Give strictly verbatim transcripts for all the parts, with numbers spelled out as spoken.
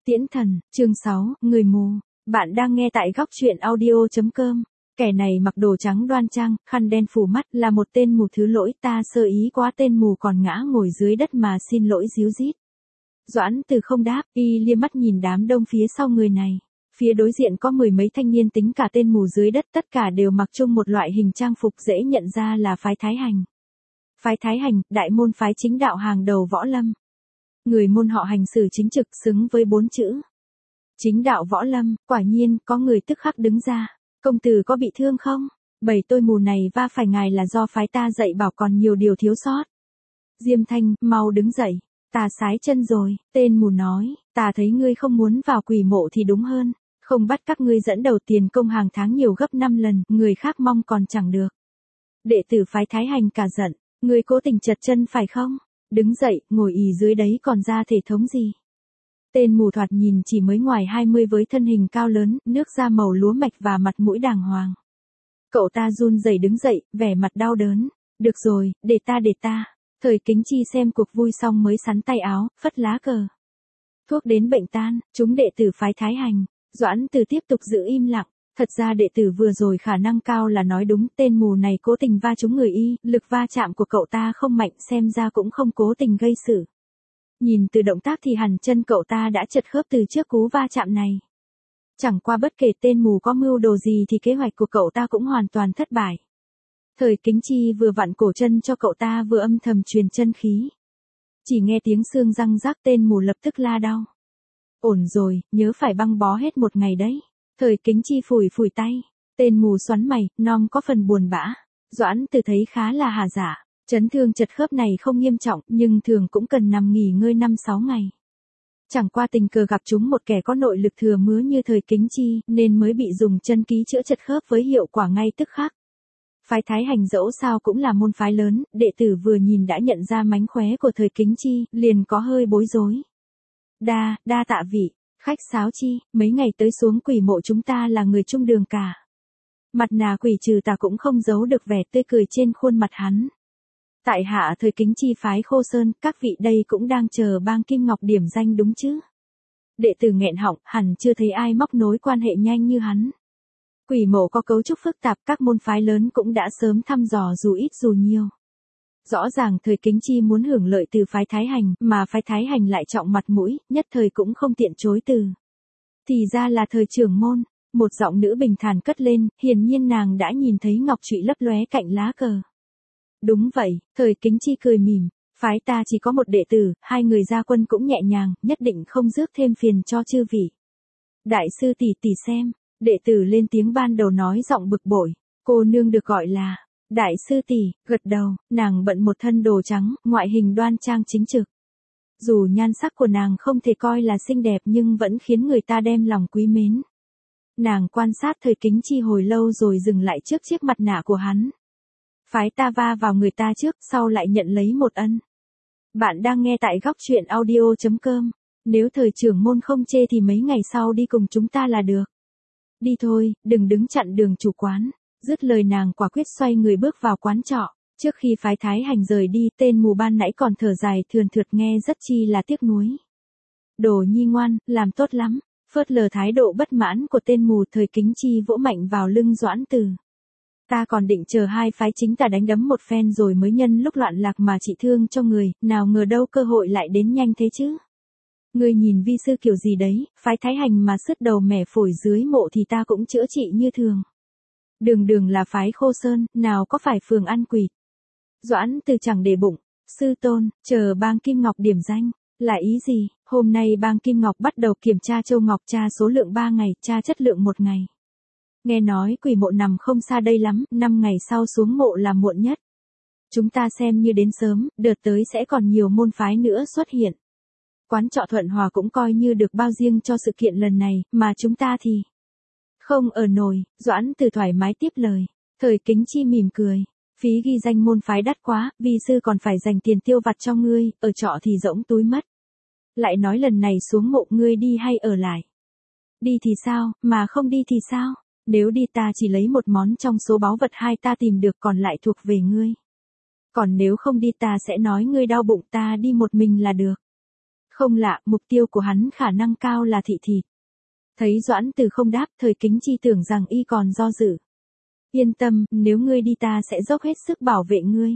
Tiễn thần, chương sáu, người mù. Bạn đang nghe tại góc truyện audio chấm com. Kẻ này mặc đồ trắng đoan trang, khăn đen phủ mắt, là một tên mù, thứ lỗi, ta sơ ý quá. Tên mù còn ngã ngồi dưới đất mà xin lỗi díu dít. Doãn Từ không đáp, y liếc mắt nhìn đám đông phía sau người này. Phía đối diện có mười mấy thanh niên, tính cả tên mù dưới đất, tất cả đều mặc chung một loại hình trang phục dễ nhận ra là phái Thái Hành. Phái Thái Hành, đại môn phái chính đạo hàng đầu võ lâm. Người môn họ hành xử chính trực, xứng với bốn chữ chính đạo võ lâm. Quả nhiên, có người tức khắc đứng ra. Công tử có bị thương không? Bầy tôi mù này va phải ngài là do phái ta dạy bảo còn nhiều điều thiếu sót. Diêm Thanh, mau đứng dậy. Ta sái chân rồi. Tên mù nói, ta thấy ngươi không muốn vào quỷ mộ thì đúng hơn. Không bắt các ngươi dẫn đầu, tiền công hàng tháng nhiều gấp năm lần, người khác mong còn chẳng được. Đệ tử phái Thái Hành cả giận, ngươi cố tình trật chân phải không? Đứng dậy, ngồi ì dưới đấy còn ra thể thống gì? Tên mù thoạt nhìn chỉ mới ngoài hai mươi với thân hình cao lớn, nước da màu lúa mạch và mặt mũi đàng hoàng. Cậu ta run rẩy đứng dậy, vẻ mặt đau đớn. Được rồi, để ta để ta. Thời Kính Chi xem cuộc vui xong mới sắn tay áo, phất lá cờ. Thuốc đến bệnh tan, chúng đệ tử phái Thái Hành. Doãn Từ tiếp tục giữ im lặng. Thật ra đệ tử vừa rồi khả năng cao là nói đúng, tên mù này cố tình va trúng người y, lực va chạm của cậu ta không mạnh, xem ra cũng không cố tình gây sự. Nhìn từ động tác thì hẳn chân cậu ta đã trật khớp từ trước cú va chạm này. Chẳng qua bất kể tên mù có mưu đồ gì thì kế hoạch của cậu ta cũng hoàn toàn thất bại. Thời Kính Chi vừa vặn cổ chân cho cậu ta vừa âm thầm truyền chân khí. Chỉ nghe tiếng xương răng rác, tên mù lập tức la đau. Ổn rồi, nhớ phải băng bó hết một ngày đấy. Thời Kính Chi phủi phủi tay, tên mù xoắn mày, nom có phần buồn bã. Doãn Từ thấy khá là hà dạ, chấn thương chật khớp này không nghiêm trọng, nhưng thường cũng cần nằm nghỉ ngơi năm sáu ngày. Chẳng qua tình cờ gặp chúng một kẻ có nội lực thừa mứa như Thời Kính Chi, nên mới bị dùng chân ký chữa chật khớp với hiệu quả ngay tức khắc. Phái Thái Hành dẫu sao cũng là môn phái lớn, đệ tử vừa nhìn đã nhận ra mánh khóe của Thời Kính Chi, liền có hơi bối rối. Đa, đa tạ vị. Khách sáo chi, mấy ngày tới xuống quỷ mộ chúng ta là người chung đường cả. Mặt nạ quỷ trừ tà cũng không giấu được vẻ tươi cười trên khuôn mặt hắn. Tại hạ Thời Kính Chi phái Khô Sơn, các vị đây cũng đang chờ bang Kim Ngọc điểm danh đúng chứ? Đệ tử nghẹn họng, hẳn chưa thấy ai móc nối quan hệ nhanh như hắn. Quỷ mộ có cấu trúc phức tạp, các môn phái lớn cũng đã sớm thăm dò dù ít dù nhiều. Rõ ràng Thời Kính Chi muốn hưởng lợi từ phái Thái Hành, mà phái Thái Hành lại trọng mặt mũi, nhất thời cũng không tiện chối từ. Thì ra là Thời trưởng môn, một giọng nữ bình thản cất lên, hiển nhiên nàng đã nhìn thấy ngọc trụy lấp lóe cạnh lá cờ. Đúng vậy, Thời Kính Chi cười mỉm, phái ta chỉ có một đệ tử, hai người ra quân cũng nhẹ nhàng, nhất định không rước thêm phiền cho chư vị. Đại sư tỷ tỷ xem, đệ tử lên tiếng ban đầu nói giọng bực bội, cô nương được gọi là Đại sư tỷ, gật đầu, nàng bận một thân đồ trắng, ngoại hình đoan trang chính trực. Dù nhan sắc của nàng không thể coi là xinh đẹp nhưng vẫn khiến người ta đem lòng quý mến. Nàng quan sát Thời Kính Chi hồi lâu rồi dừng lại trước chiếc mặt nạ của hắn. Phái ta va vào người ta trước, sau lại nhận lấy một ân. Bạn đang nghe tại góc truyện audio chấm com. Nếu Thời trưởng môn không chê thì mấy ngày sau đi cùng chúng ta là được. Đi thôi, đừng đứng chặn đường chủ quán. Dứt lời nàng quả quyết xoay người bước vào quán trọ. Trước khi phái Thái Hành rời đi, tên mù ban nãy còn thở dài thườn thượt nghe rất chi là tiếc nuối. Đồ nhi ngoan, làm tốt lắm. Phớt lờ thái độ bất mãn của tên mù, Thời Kính Chi vỗ mạnh vào lưng Doãn Từ. Ta còn định chờ hai phái chính tà đánh đấm một phen rồi mới nhân lúc loạn lạc mà trị thương cho người, nào ngờ đâu cơ hội lại đến nhanh thế chứ. Ngươi nhìn vi sư kiểu gì đấy, phái Thái Hành mà sứt đầu mẻ phổi dưới mộ thì ta cũng chữa trị như thường. Đường đường là phái Khô Sơn, nào có phải phường ăn quỵt. Doãn Từ chẳng để bụng, sư tôn, chờ bang Kim Ngọc điểm danh, là ý gì? Hôm nay bang Kim Ngọc bắt đầu kiểm tra châu ngọc, tra số lượng ba ngày, tra chất lượng một ngày. Nghe nói quỷ mộ nằm không xa đây lắm, năm ngày sau xuống mộ là muộn nhất. Chúng ta xem như đến sớm, đợt tới sẽ còn nhiều môn phái nữa xuất hiện. Quán trọ Thuận Hòa cũng coi như được bao riêng cho sự kiện lần này, mà chúng ta thì không ở nổi. Doãn Từ thoải mái tiếp lời. Thời Kính Chi mỉm cười. Phí ghi danh môn phái đắt quá, vi sư còn phải dành tiền tiêu vặt cho ngươi, ở trọ thì rỗng túi mất. Lại nói lần này xuống mộ ngươi đi hay ở lại? Đi thì sao, mà không đi thì sao? Nếu đi ta chỉ lấy một món trong số báu vật hai ta tìm được, còn lại thuộc về ngươi. Còn nếu không đi ta sẽ nói ngươi đau bụng, ta đi một mình là được. Không lạ, mục tiêu của hắn khả năng cao là thị thịt. Thấy Doãn Từ không đáp, Thời Kính Chi tưởng rằng y còn do dự. Yên tâm, nếu ngươi đi ta sẽ dốc hết sức bảo vệ ngươi.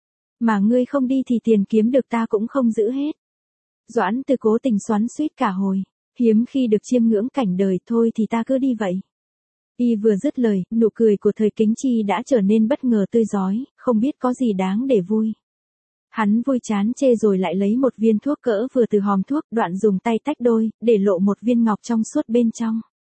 Mà ngươi không đi thì tiền kiếm được ta cũng không giữ hết. Doãn Từ cố tình xoắn xuýt cả hồi. Hiếm khi được chiêm ngưỡng cảnh đời, thôi thì ta cứ đi vậy. Y vừa dứt lời, nụ cười của Thời Kính Chi đã trở nên bất ngờ tươi rói, không biết có gì đáng để vui. Hắn vui chán chê rồi lại lấy một viên thuốc cỡ vừa từ hòm thuốc, đoạn dùng tay tách đôi, để lộ một viên ngọc trong suốt bên trong.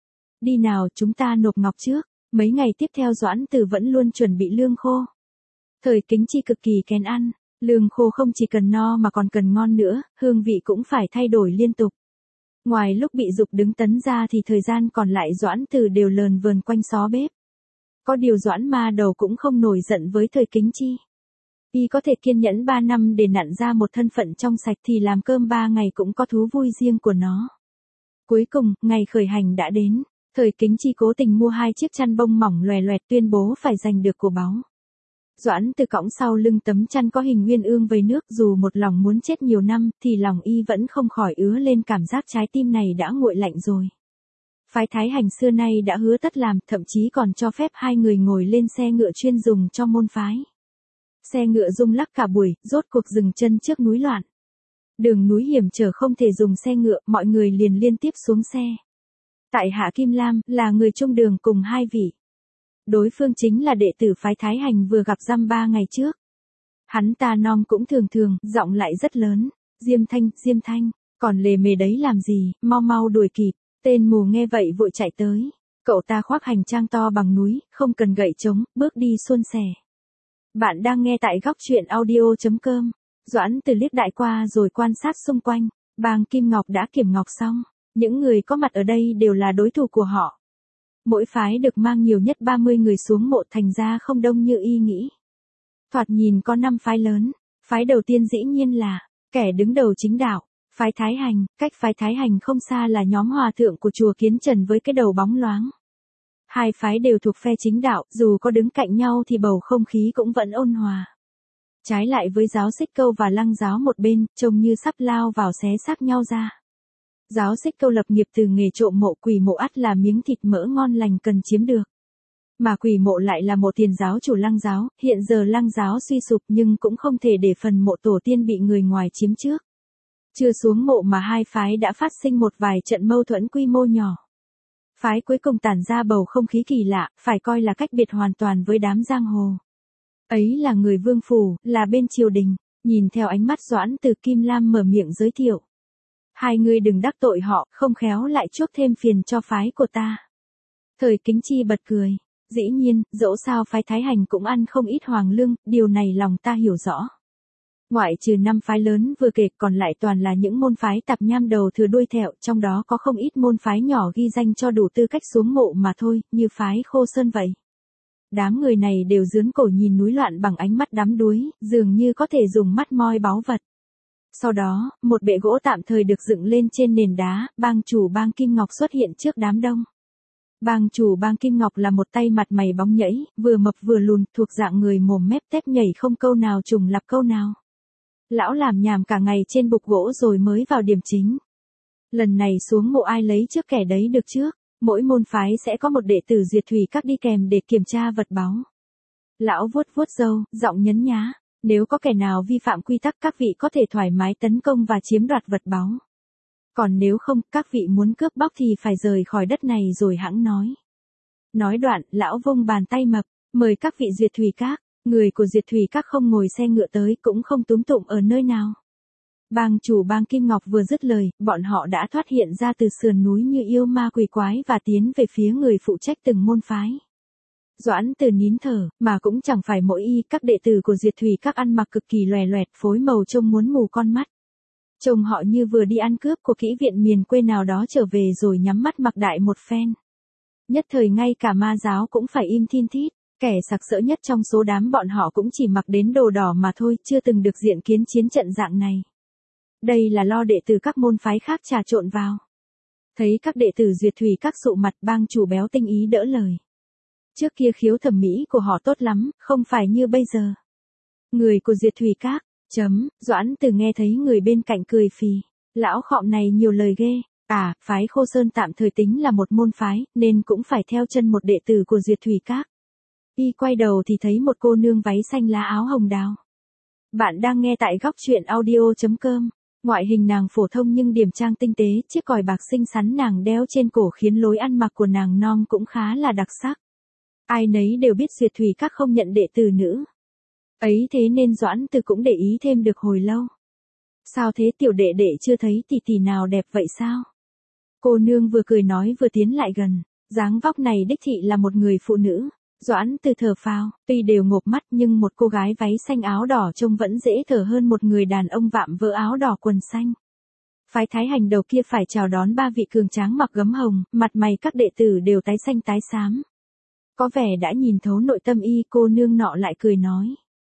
Đi nào, chúng ta nộp ngọc trước. Mấy ngày tiếp theo Doãn Từ vẫn luôn chuẩn bị lương khô. Thời Kính Chi cực kỳ kén ăn, lương khô không chỉ cần no mà còn cần ngon nữa, hương vị cũng phải thay đổi liên tục. Ngoài lúc bị dục đứng tấn ra thì thời gian còn lại Doãn Từ đều lờn vờn quanh xó bếp. Có điều Doãn Ma Đầu cũng không nổi giận với Thời Kính Chi. Y có thể kiên nhẫn ba năm để nặn ra một thân phận trong sạch thì làm cơm ba ngày cũng có thú vui riêng của nó. Cuối cùng, ngày khởi hành đã đến. Thời Kính Chi cố tình mua hai chiếc chăn bông mỏng loè loẹt tuyên bố phải giành được của báu. Doãn Từ cõng sau lưng tấm chăn có hình uyên ương vây nước, dù một lòng muốn chết nhiều năm thì lòng y vẫn không khỏi ứa lên cảm giác trái tim này đã nguội lạnh rồi. Phái Thái Hành xưa nay đã hứa tất làm, thậm chí còn cho phép hai người ngồi lên xe ngựa chuyên dùng cho môn phái. Xe ngựa rung lắc cả buổi, rốt cuộc dừng chân trước núi loạn. Đường núi hiểm trở không thể dùng xe ngựa, mọi người liền liên tiếp xuống xe. Tại hạ Kim Lam, là người chung đường cùng hai vị. Đối phương chính là đệ tử phái Thái Hành vừa gặp dăm ba ngày trước. Hắn ta nom cũng thường thường, giọng lại rất lớn. Diêm Thanh, Diêm Thanh, còn lề mề đấy làm gì, mau mau đuổi kịp. Tên mù nghe vậy vội chạy tới. Cậu ta khoác hành trang to bằng núi, không cần gậy trống, bước đi suôn sẻ. Bạn đang nghe tại góc truyện audio chấm com. Doãn Từ liếc đại qua rồi quan sát xung quanh. Bang Kim Ngọc đã kiểm ngọc xong. Những người có mặt ở đây đều là đối thủ của họ. Mỗi phái được mang nhiều nhất ba mươi người xuống mộ, thành ra không đông như y nghĩ. Thoạt nhìn có năm phái lớn. Phái đầu tiên dĩ nhiên là kẻ đứng đầu chính đạo, phái Thái Hành. Cách phái Thái Hành không xa là nhóm hòa thượng của chùa Kiến Trần với cái đầu bóng loáng. Hai phái đều thuộc phe chính đạo, dù có đứng cạnh nhau thì bầu không khí cũng vẫn ôn hòa. Trái lại với giáo Xích Câu và Lăng giáo một bên, trông như sắp lao vào xé xác nhau ra. Giáo Xích Câu lập nghiệp từ nghề trộm mộ, Quỷ Mộ ắt là miếng thịt mỡ ngon lành cần chiếm được. Mà Quỷ Mộ lại là một tiền giáo chủ Lăng giáo, hiện giờ Lăng giáo suy sụp nhưng cũng không thể để phần mộ tổ tiên bị người ngoài chiếm trước. Chưa xuống mộ mà hai phái đã phát sinh một vài trận mâu thuẫn quy mô nhỏ. Phái cuối cùng tản ra bầu không khí kỳ lạ, phải coi là cách biệt hoàn toàn với đám giang hồ. Ấy là người vương phủ, là bên triều đình. Nhìn theo ánh mắt Doãn Từ, Kim Lam mở miệng giới thiệu. Hai người đừng đắc tội họ, không khéo lại chuốc thêm phiền cho phái của ta. Thời Kính Chi bật cười. Dĩ nhiên, dẫu sao phái Thái Hành cũng ăn không ít hoàng lương, điều này lòng ta hiểu rõ. Ngoại trừ năm phái lớn vừa kể, còn lại toàn là những môn phái tạp nham đầu thừa đuôi thẹo, trong đó có không ít môn phái nhỏ ghi danh cho đủ tư cách xuống mộ mà thôi, như phái Khô Sơn vậy. Đám người này đều dướn cổ nhìn núi loạn bằng ánh mắt đắm đuối, dường như có thể dùng mắt moi báu vật. Sau đó, một bệ gỗ tạm thời được dựng lên trên nền đá, bang chủ Bang Kim Ngọc xuất hiện trước đám đông. Bang chủ Bang Kim Ngọc là một tay mặt mày bóng nhẫy, vừa mập vừa lùn, thuộc dạng người mồm mép tép nhảy không câu nào trùng lặp câu nào. Lão làm nhảm cả ngày trên bục gỗ rồi mới vào điểm chính. Lần này xuống mộ ai lấy trước kẻ đấy được trước, mỗi môn phái sẽ có một đệ tử duyệt thủy các đi kèm để kiểm tra vật báu. Lão vuốt vuốt râu, giọng nhấn nhá, nếu có kẻ nào vi phạm quy tắc các vị có thể thoải mái tấn công và chiếm đoạt vật báu. Còn nếu không, các vị muốn cướp bóc thì phải rời khỏi đất này rồi hẵng nói. Nói đoạn, lão vung bàn tay mập, mời các vị duyệt thủy các. Người của Duyệt Thủy các không ngồi xe ngựa tới, cũng không túm tụm ở nơi nào. Bang chủ Bang Kim Ngọc vừa dứt lời, bọn họ đã thoát hiện ra từ sườn núi như yêu ma quỷ quái và tiến về phía người phụ trách từng môn phái. Doãn Từ nín thở, mà cũng chẳng phải mỗi y, các đệ tử của Duyệt Thủy các ăn mặc cực kỳ loè loẹt, phối màu trông muốn mù con mắt. Trông họ như vừa đi ăn cướp của kỹ viện miền quê nào đó trở về rồi nhắm mắt mặc đại một phen. Nhất thời ngay cả ma giáo cũng phải im thin thít. Kẻ sặc sỡ nhất trong số đám bọn họ cũng chỉ mặc đến đồ đỏ mà thôi, chưa từng được diện kiến chiến trận dạng này. Đây là lo đệ tử các môn phái khác trà trộn vào. Thấy các đệ tử Duyệt Thủy các sụ mặt, bang chủ béo tinh ý đỡ lời. Trước kia khiếu thẩm mỹ của họ tốt lắm, không phải như bây giờ. Người của Duyệt Thủy các, chấm, Doãn Từ nghe thấy người bên cạnh cười phì. Lão khọm này nhiều lời ghê. À, phái Khô Sơn tạm thời tính là một môn phái, nên cũng phải theo chân một đệ tử của Duyệt Thủy Các. Y quay đầu thì thấy một cô nương váy xanh lá áo hồng đào. Bạn đang nghe tại góc truyện audio.com. Ngoại hình nàng phổ thông nhưng điểm trang tinh tế, chiếc còi bạc xinh xắn nàng đeo trên cổ khiến lối ăn mặc của nàng non cũng khá là đặc sắc. Ai nấy đều biết Duyệt Thủy Các không nhận đệ tử nữ. Ấy thế nên Doãn Từ cũng để ý thêm được hồi lâu. Sao thế tiểu đệ đệ chưa thấy tỷ tỷ nào đẹp vậy sao? Cô nương vừa cười nói vừa tiến lại gần, dáng vóc này đích thị là một người phụ nữ. Doãn Từ thở phào, tuy đều ngộp mắt nhưng một cô gái váy xanh áo đỏ trông vẫn dễ thở hơn một người đàn ông vạm vỡ áo đỏ quần xanh. Phái Thái Hành đầu kia phải chào đón ba vị cường tráng mặc gấm hồng, mặt mày các đệ tử đều tái xanh tái xám. Có vẻ đã nhìn thấu nội tâm y, cô nương nọ lại cười nói.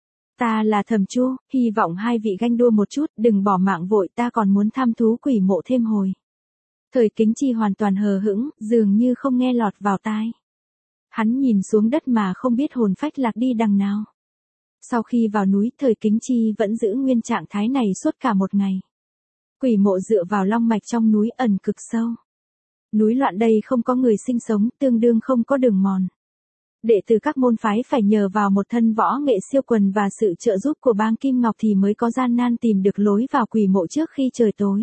Ta là Thẩm Chu, hy vọng hai vị ganh đua một chút, đừng bỏ mạng vội, ta còn muốn thăm thú quỷ mộ thêm hồi. Thời Kính Chi hoàn toàn hờ hững, dường như không nghe lọt vào tai. Hắn nhìn xuống đất mà không biết hồn phách lạc đi đằng nào. Sau khi vào núi, Thời Kính Chi vẫn giữ nguyên trạng thái này suốt cả một ngày. Quỷ mộ dựa vào long mạch trong núi ẩn cực sâu. Núi loạn đây không có người sinh sống, tương đương không có đường mòn. Đệ tử các môn phái phải nhờ vào một thân võ nghệ siêu quần và sự trợ giúp của bang Kim Ngọc thì mới có gian nan tìm được lối vào quỷ mộ trước khi trời tối.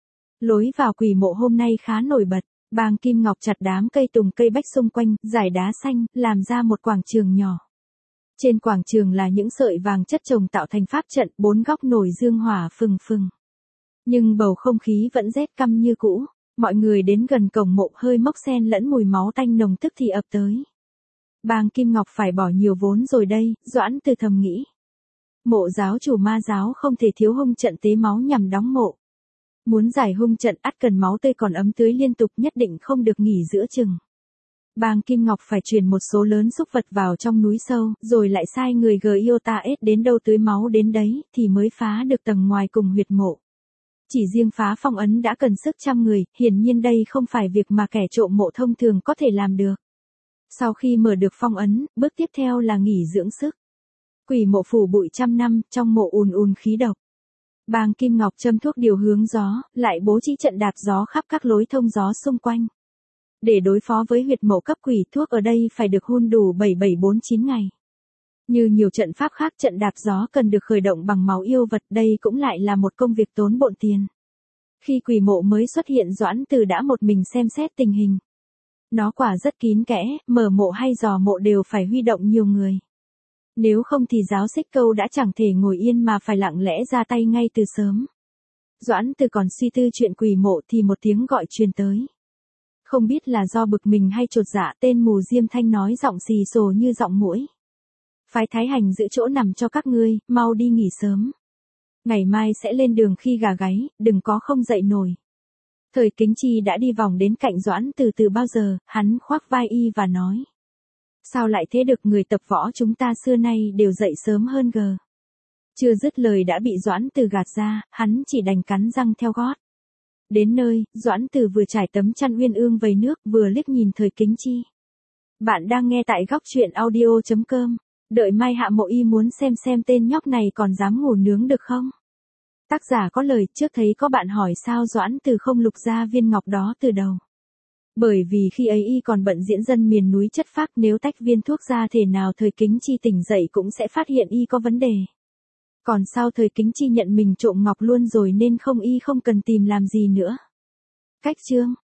Lối vào quỷ mộ hôm nay khá nổi bật, bang Kim Ngọc chặt đám cây tùng cây bách xung quanh, dải đá xanh, làm ra một quảng trường nhỏ. Trên quảng trường là những sợi vàng chất chồng tạo thành pháp trận, bốn góc nổi dương hỏa phừng phừng. Nhưng bầu không khí vẫn rét căm như cũ, mọi người đến gần cổng mộ hơi mốc xen lẫn mùi máu tanh nồng tức thì ập tới. Bang Kim Ngọc phải bỏ nhiều vốn rồi đây, Doãn Từ thầm nghĩ. Mộ giáo chủ ma giáo không thể thiếu hung trận tế máu nhằm đóng mộ. Muốn giải hung trận ắt cần máu tươi còn ấm tưới liên tục, nhất định không được nghỉ giữa chừng. Bang Kim Ngọc phải truyền một số lớn xúc vật vào trong núi sâu, rồi lại sai người Giotaes đến đâu tưới máu đến đấy, thì mới phá được tầng ngoài cùng huyệt mộ. Chỉ riêng phá phong ấn đã cần sức trăm người, hiển nhiên đây không phải việc mà kẻ trộm mộ thông thường có thể làm được. Sau khi mở được phong ấn, bước tiếp theo là nghỉ dưỡng sức. Quỷ mộ phủ bụi trăm năm, trong mộ ùn ùn khí độc. Bang Kim Ngọc châm thuốc điều hướng gió, lại bố trí trận đạp gió khắp các lối thông gió xung quanh. Để đối phó với huyệt mộ cấp quỷ, thuốc ở đây phải được hun đủ bảy bảy bốn chín ngày. Như nhiều trận pháp khác, trận đạp gió cần được khởi động bằng máu yêu vật, đây cũng lại là một công việc tốn bộn tiền. Khi quỷ mộ mới xuất hiện, Doãn Từ đã một mình xem xét tình hình. Nó quả rất kín kẽ, mở mộ hay dò mộ đều phải huy động nhiều người. Nếu không thì giáo xích câu đã chẳng thể ngồi yên mà phải lặng lẽ ra tay ngay từ sớm. Doãn Từ còn suy tư chuyện quỷ mộ thì một tiếng gọi truyền tới. Không biết là do bực mình hay chột dạ, tên mù Diêm Thanh nói giọng xì xồ như giọng muỗi. Phái Thái Hành giữ chỗ nằm cho các ngươi, mau đi nghỉ sớm. Ngày mai sẽ lên đường khi gà gáy, đừng có không dậy nổi. Thời Kính Chi đã đi vòng đến cạnh Doãn Từ từ bao giờ, hắn khoác vai y và nói. Sao lại thế được, người tập võ chúng ta xưa nay đều dậy sớm hơn gờ. Chưa dứt lời đã bị Doãn Từ gạt ra, hắn chỉ đành cắn răng theo gót. Đến nơi, Doãn Từ vừa trải tấm chăn uyên ương vầy nước, vừa liếc nhìn Thời Kính Chi. Bạn đang nghe tại góc truyện audio.com. Đợi mai hạ mộ y muốn xem xem tên nhóc này còn dám ngủ nướng được không? Tác giả có lời, trước thấy có bạn hỏi sao Doãn Từ không lục ra viên ngọc đó từ đầu. Bởi vì khi ấy y còn bận diễn dân miền núi chất phác, nếu tách viên thuốc ra thể nào Thời Kính Chi tỉnh dậy cũng sẽ phát hiện y có vấn đề. Còn sao Thời Kính Chi nhận mình trộm ngọc luôn rồi nên không y không cần tìm làm gì nữa. Cách chương